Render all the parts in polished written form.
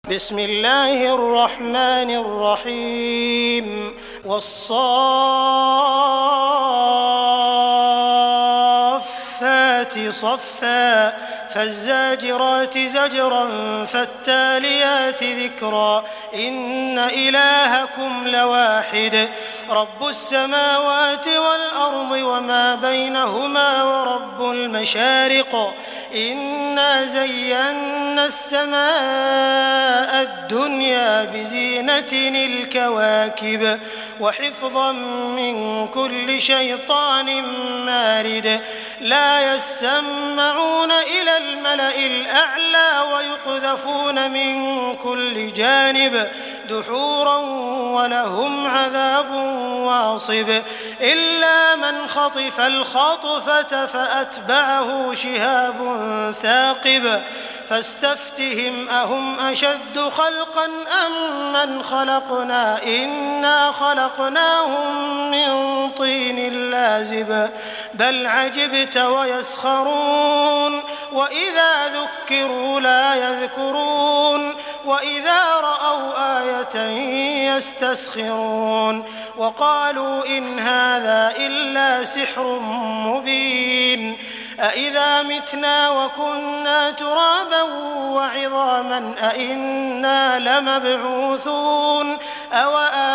بسم الله الرحمن الرحيم والصافات صفا فالزاجرات زجرا فالتاليات ذكرا إن إلهكم لواحد رب السماوات والأرض وما بينهما ورب المشارق إنا زينا السماء الدنيا بزينة الكواكب وحفظا من كل شيطان مارد لا يسمعون إلى الملأ الأعلى ويقذفون من كل جانب دحورا ولهم عذاب واصب إلا من خطف الخطفة فأتبعه شهاب ثاقب فاستفتهم أهم أشد خلقا أم من خلقنا إنا خلقناهم من طين لازب بل عجبت ويسخرون وإذا ذكروا لا يذكرون وإذا رأوا آية يستسخرون وقالوا إن هذا إلا سحر مبين أإذا متنا وكنا ترابا وعظاما أإنا لمبعوثون أو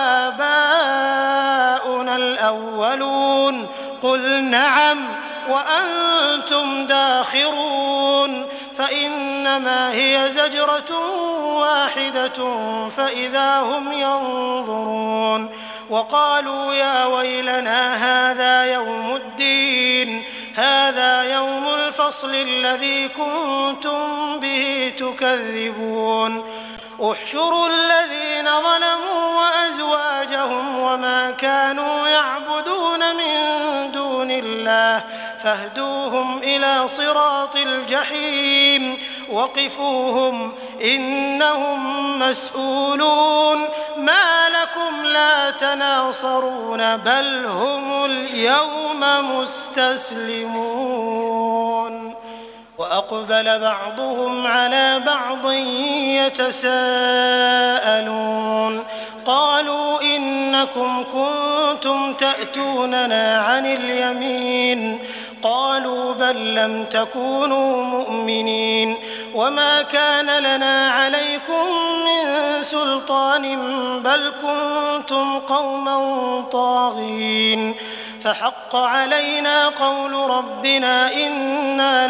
آباؤنا الأولون قل نعم وأنتم داخرون فإنما هي زجرة واحدة فإذا هم ينظرون وقالوا يا ويلنا هذا يوم الدين هذا يوم الفصل الذي كنتم به تكذبون احشروا الذين ظلموا وأزواجهم وما كانوا يعبدون من دون الله فاهدوهم إلى صراط الجحيم وقفوهم إنهم مسؤولون ما لكم لا تناصرون بل هم اليوم مستسلمون وأقبل بعضهم على بعض يتساءلون قالوا إنكم كنتم تأتوننا عن اليمين قالوا بل لم تكونوا مؤمنين وما كان لنا عليكم من سلطان بل كنتم قوما طاغين فحق علينا قول ربنا إنا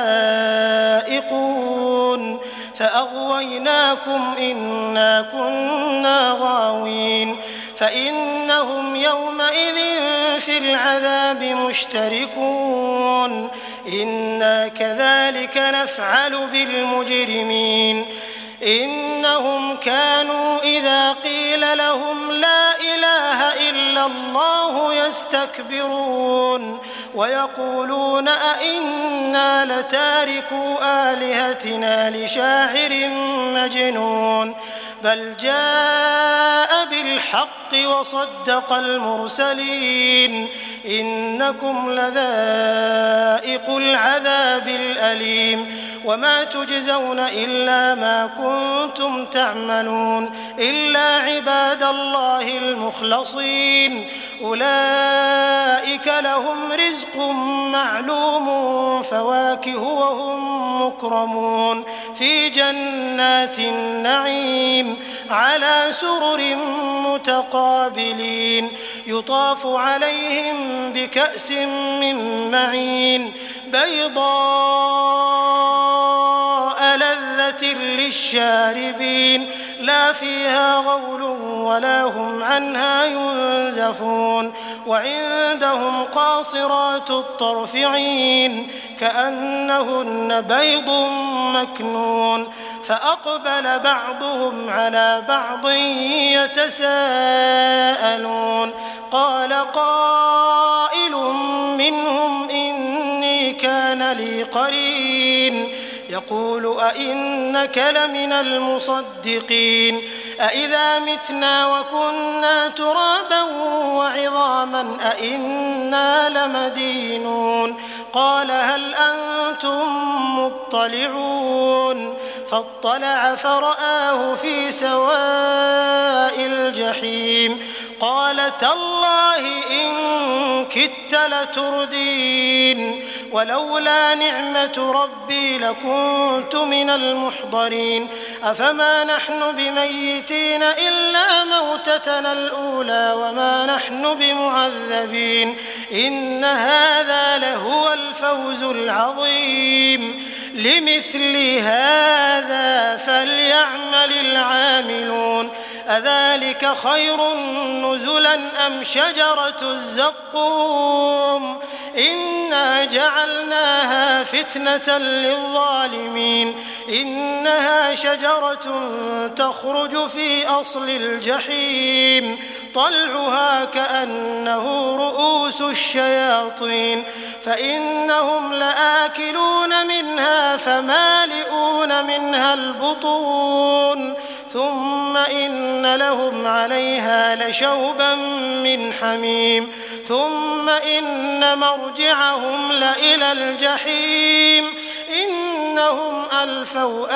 لذائقون فأغويناكم إنا كنا غاوين فإنهم يومئذ في العذاب مشتركون إنا كذلك نفعل بالمجرمين إنهم كانوا إذا قيل لهم لا إله إلا الله يستكبرون ويقولون أئنا لتاركو آلهتنا لشاعر مجنون بل جاء بالحق وصدق المرسلين إنكم لذائق العذاب الأليم وما تجزون إلا ما كنتم تعملون إلا عباد الله المخلصين أولئك لهم رزق معلوم فواكه وهم مكرمون في جنات النعيم على سرر متقابلين يطاف عليهم بكأس من معين بيضاء لذة للشاربين لا فيها غول ولا هم عنها ينزفون وعندهم قاصرات الطرف عين كأنهن بيض مكنون فأقبل بعضهم على بعض يتساءلون قال قائل منهم إني كان لي قرين يقول أئنك لمن المصدقين أئذا متنا وكنا ترابا وعظاما أئنا لمدينون قال هل أنتم مطلعون فاطلع فرآه في سواء الجحيم قال تالله إن كدت لتردين ولولا نعمة ربي لكنت من المحضرين أفما نحن بميتين إلا موتتنا الأولى وما نحن بمعذبين إن هذا لهو الفوز العظيم لمثل هذا فليعمل العاملون أذلك خير نزلا أم شجرة الزقوم إنا جعلناها فتنة للظالمين إنها شجرة تخرج في أصل الجحيم طلعها كأنه رؤوس الشياطين فإنهم لآكلون منها فمالئون منها البطون ثم إن لهم عليها لشوبا من حميم ثم إن مرجعهم لإلى الجحيم إنهم ألفوا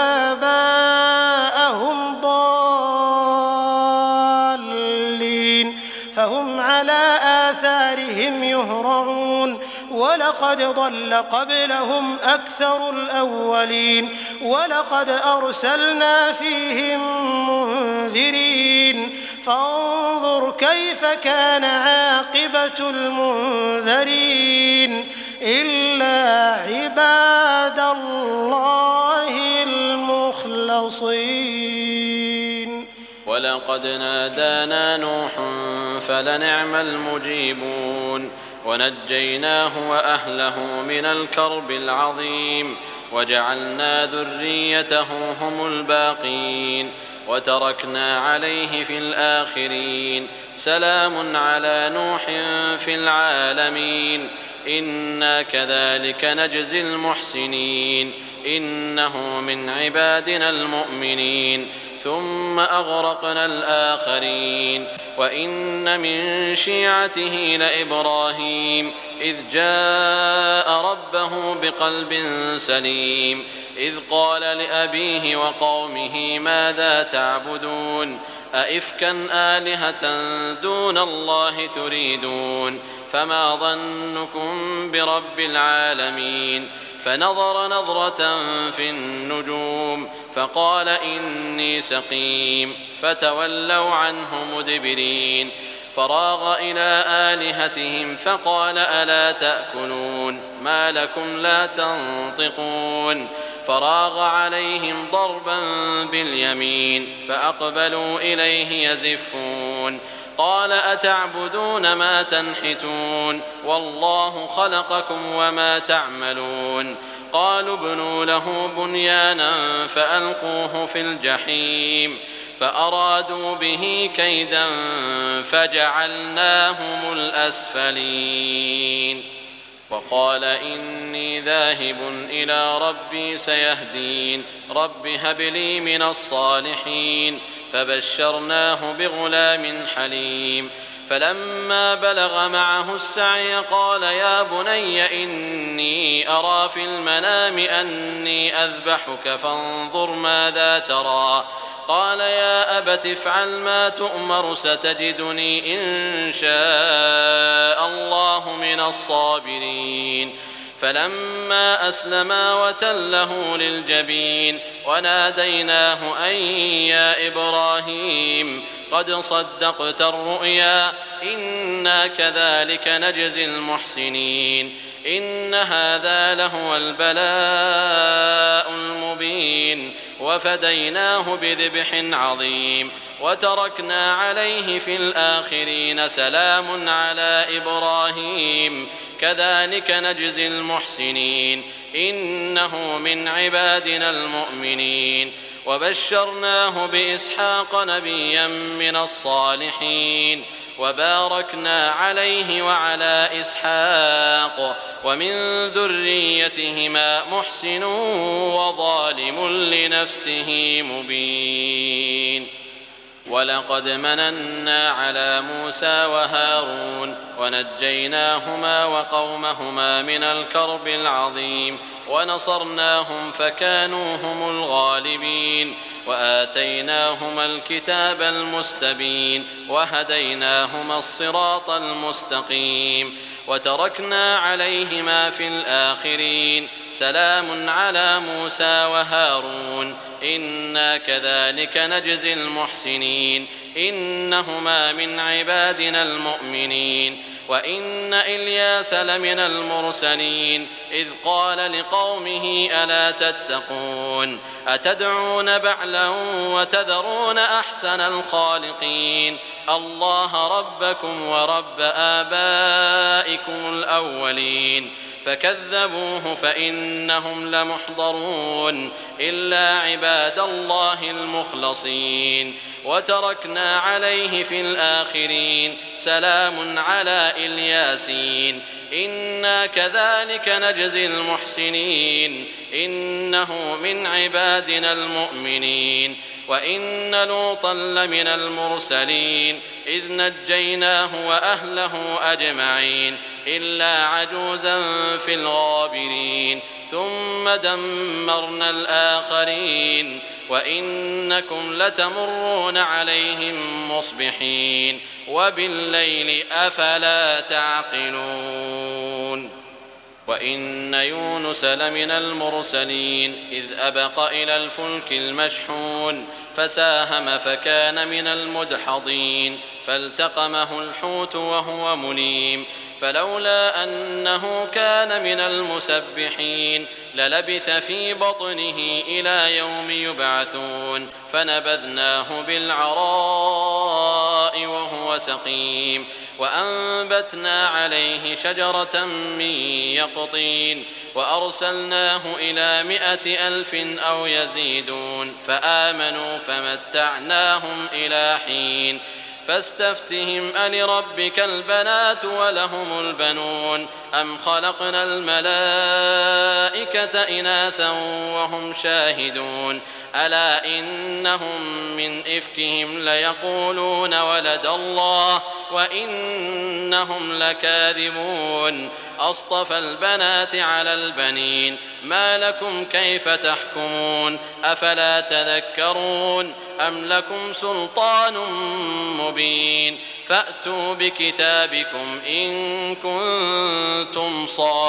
آباءهم ضالين فهم على آثارهم يهرعون ولقد ضل قبلهم أكثر الأولين ولقد أرسلنا فيهم منذرين فانظر كيف كان عاقبة المنذرين إلا عباد الله المخلصين ولقد نادانا نوح فلنعم المجيبون ونجيناه وأهله من الكرب العظيم وجعلنا ذريته هم الباقين وتركنا عليه في الآخرين سلام على نوح في العالمين إنا كذلك نجزي المحسنين إنه من عبادنا المؤمنين ثم أغرقنا الآخرين وإن من شيعته لإبراهيم إذ جاء ربه بقلب سليم إذ قال لأبيه وقومه ماذا تعبدون أئفكا آلهة دون الله تريدون فما ظنكم برب العالمين فنظر نظرة في النجوم فقال إني سقيم فتولوا عنه مدبرين فراغ إلى آلهتهم فقال ألا تأكلون ما لكم لا تنطقون فراغ عليهم ضربا باليمين فأقبلوا إليه يزفون قال أتعبدون ما تنحتون والله خلقكم وما تعملون قالوا ابنوا له بنيانا فألقوه في الجحيم فأرادوا به كيدا فجعلناهم الأسفلين وقال إني ذاهب إلى ربي سيهدين رب هب لي من الصالحين فبشرناه بغلام حليم فلما بلغ معه السعي قال يا بني إني أرى في المنام أني أذبحك فانظر ماذا ترى قال يا أبت افعل ما تؤمر ستجدني إن شاء الله من الصابرين فلما أسلما وتله للجبين وناديناه أن يا إبراهيم قد صدقت الرؤيا إنا كذلك نجزي المحسنين إن هذا لهو البلاء المبين وفديناه بذبح عظيم وتركنا عليه في الآخرين سلام على إبراهيم كذلك نجزي المحسنين إنه من عبادنا المؤمنين وبشرناه بإسحاق نبيا من الصالحين وباركنا عليه وعلى إسحاق ومن ذريتهما محسن وظالم لنفسه مبين ولقد مننا على موسى وهارون ونجيناهما وقومهما من الكرب العظيم ونصرناهم فكانوا هم الغالبين وآتيناهما الكتاب المستبين وهديناهما الصراط المستقيم وتركنا عليهما في الآخرين سلام على موسى وهارون إنا كذلك نجزي المحسنين إنهما من عبادنا المؤمنين وإن إلياس لمن المرسلين إذ قال لقومه ألا تتقون أتدعون بعلا وتذرون أحسن الخالقين الله ربكم ورب آبائكم الأولين فكذبوه فإنهم لمحضرون إلا عباد الله المخلصين وتركنا عليه في الآخرين سلام على الياسين إنا كذلك نجزي المحسنين إنه من عبادنا المؤمنين وإن لوطا لمن المرسلين إذ نجيناه وأهله أجمعين إلا عجوزا في الغابرين ثم دمرنا الآخرين وإنكم لتمرون عليهم مصبحين وبالليل أفلا تعقلون وإن يونس لمن المرسلين إذ أبق إلى الفلك المشحون فساهم فكان من المدحضين فالتقمه الحوت وهو مليم فلولا أنه كان من المسبحين للبث في بطنه إلى يوم يبعثون فنبذناه بالعراء وهو سقيم وأنبتنا عليه شجرة من يقطين وأرسلناه إلى 100,000 أو يزيدون فآمنوا فمتعناهم إلى حين فاستفتهم ألربك البنات ولهم البنون أم خلقنا الملائكة إناثا وهم شاهدون ألا إنهم من إفكهم ليقولون ولد الله وإنهم لكاذبون أصطفى البنات على البنين ما لكم كيف تحكمون أفلا تذكرون أم لكم سلطان مبين فأتوا بكتابكم إن كنتم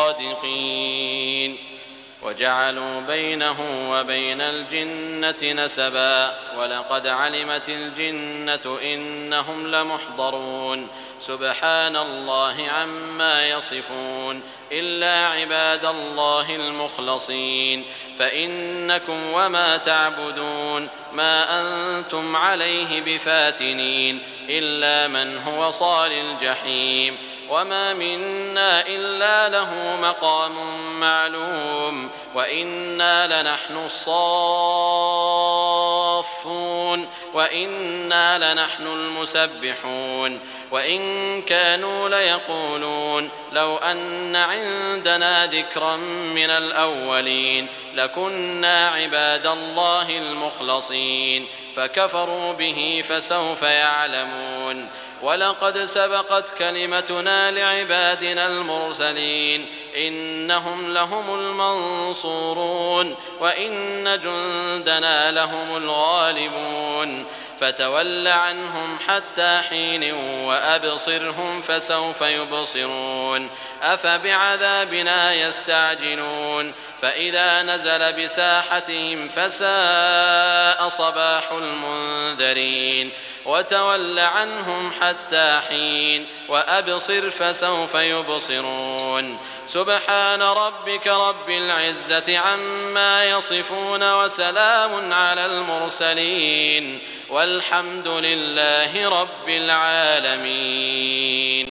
صادقين وجعلوا بينه وبين الجنة نسبا ولقد علمت الجنة إنهم لمحضرون سبحان الله عما يصفون إلا عباد الله المخلصين فإنكم وما تعبدون ما أنتم عليه بفاتنين إلا من هو صال الجحيم وما منا إلا له مقام معلوم وإنا لنحن الصافون وإنا لنحن المسبحون وإن كانوا ليقولون لو أن عندنا ذكرا من الأولين لكنا عباد الله المخلصين فكفروا به فسوف يعلمون ولقد سبقت كلمتنا لعبادنا المرسلين إنهم لهم المنصورون وإن جندنا لهم الغالبون فتول عنهم حتى حين وأبصرهم فسوف يبصرون أفبعذابنا يستعجلون فإذا نزل بساحتهم فساء صباح المنذرين وتول عنهم حتى حين وأبصر فسوف يبصرون سبحان ربك رب العزة عما يصفون وسلام على المرسلين والحمد لله رب العالمين.